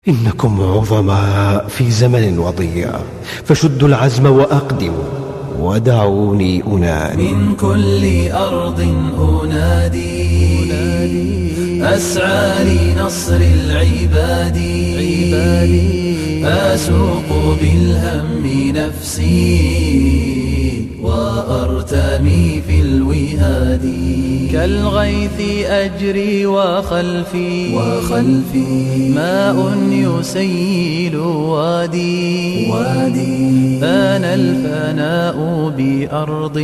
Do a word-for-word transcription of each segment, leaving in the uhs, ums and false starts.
إنكم عظماء في زمن وضيع، فشدوا العزم وأقدموا ودعوني أنادي. من كل أرض أنادي أسعى لنصر العباد، أسوق بالهم نفسي وأرتمي في الوهاد. كالغيث أجري وخلفي وخلفي ماء يسيل وادي وادي. بان الفناء بأرض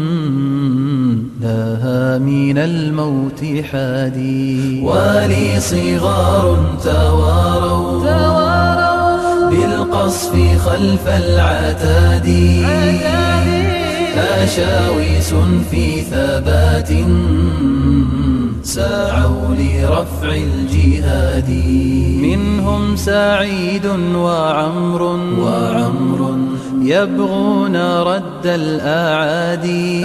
لها من الموت حادي. ولي صغار تواروا بالقصف خلف العتاد، أشاويس في ثبات سعوا لرفع الجهاد. منهم سعيد وعمر وعمر يبغون رد الأعادي.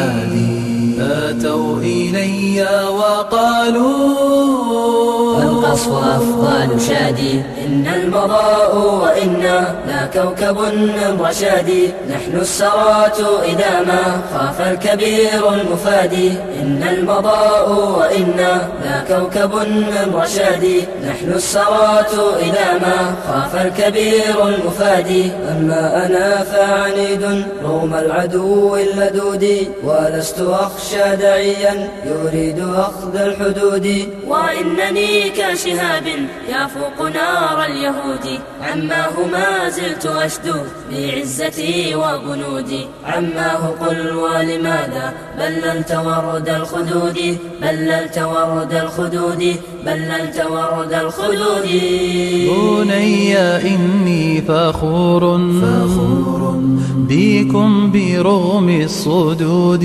أتوا إلي وقالوا القصف أفضل شادي، إن المضاء وإنا لا كوكب من رشادي. نحن السرات إذا ما خاف الكبير المفادي، إن المضاء وإنا لا كوكب من رشادي. نحن السرات إذا ما خاف الكبير المفادي. أما أنا فعنيد رغم العدو اللدود، ولست أخشى داعيا يريد أخذ الحدود. وإنني كشهاب يفوق نار اليهود، عماه ما زلت أشدو بعزتي وبنودي. عماه قل ولماذا بللت ورد الخدود، بللت ورد الخدود، بللت ورد الخدود. بني إني فخور فخور بكم برغم الصدود.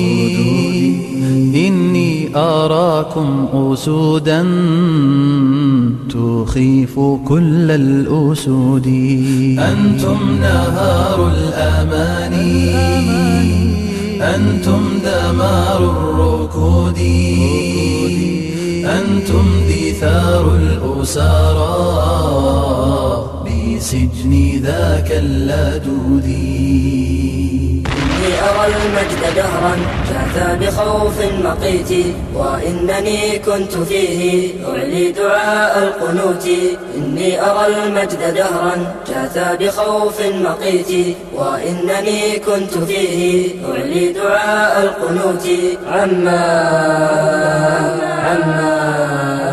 إني أراكم أسودا تخيف كل الأسود. أنتم نهار الأماني، أنتم دمار الركود، أنتم دثار الأسارى بسجن ذاك اللدود. إني أرى المجد دهرا جاث بخوف مقيت، وإنني كنت فيه أعلي دعاء القنوت. إني أرى المجد دهرا جاث بخوف مقيت، وإنني كنت فيه أعلي دعاء القنوت. عما عما